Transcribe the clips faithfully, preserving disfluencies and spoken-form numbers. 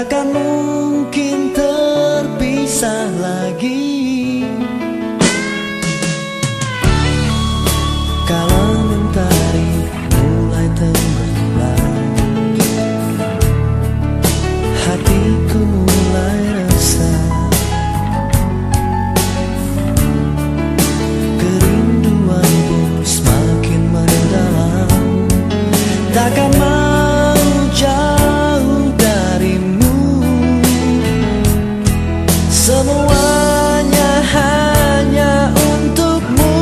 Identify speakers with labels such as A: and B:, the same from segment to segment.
A: takkan mungkin terpisah lagi. Kalau mentari mulai tenggelam, hatiku mulai resah. Kerinduan pun semakin mendalam. Takkan mau jauh darimu. Semuanya hanya untukmu.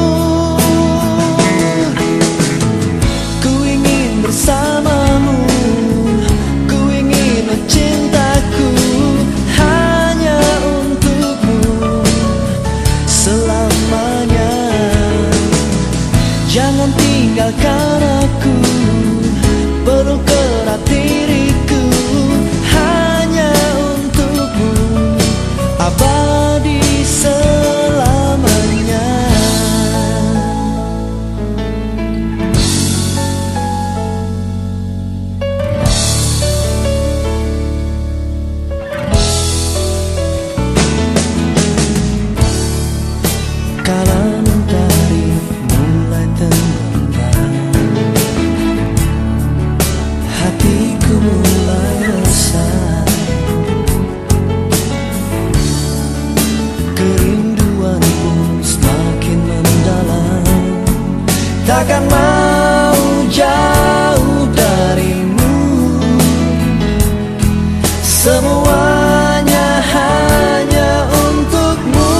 A: Ku ingin bersamamu, ku ingin cintaku hanya untukmu selamanya. Jangan tinggalkan aku, peluk erat diriku hanya untukmu, abadi selamanya. Kala mentari mulai tenggelam, hatiku mulai resah. Kerinduan pun semakin mendalam. Takkan mau jauh darimu. Semuanya hanya untukmu.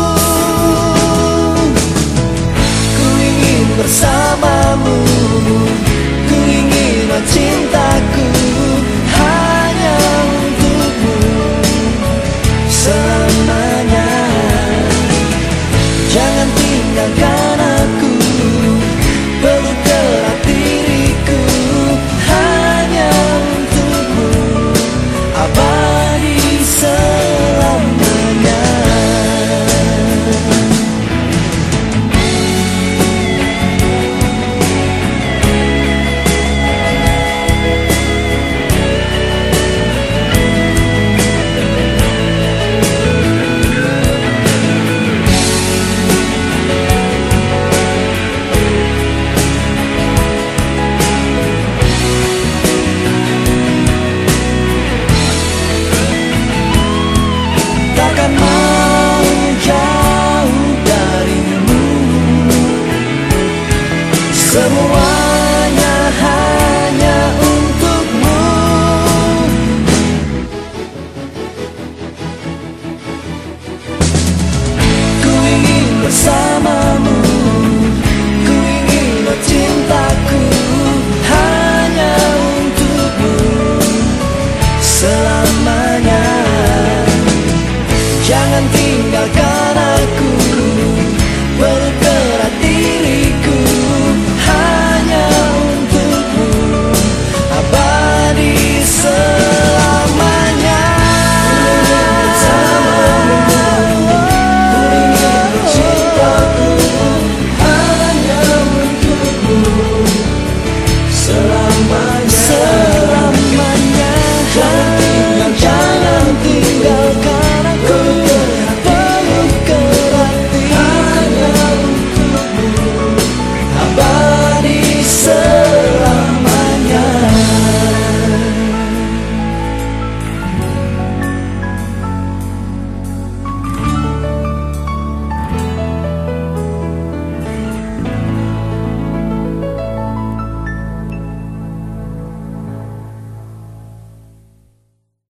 A: Ku ingin bersamamu, ku ingin cintaku hanya untukmu selamanya. Jangan tinggalkan aku, peluk erat diriku hanya untukmu, abadi selamanya. Takkan mau jauh darimu. Semua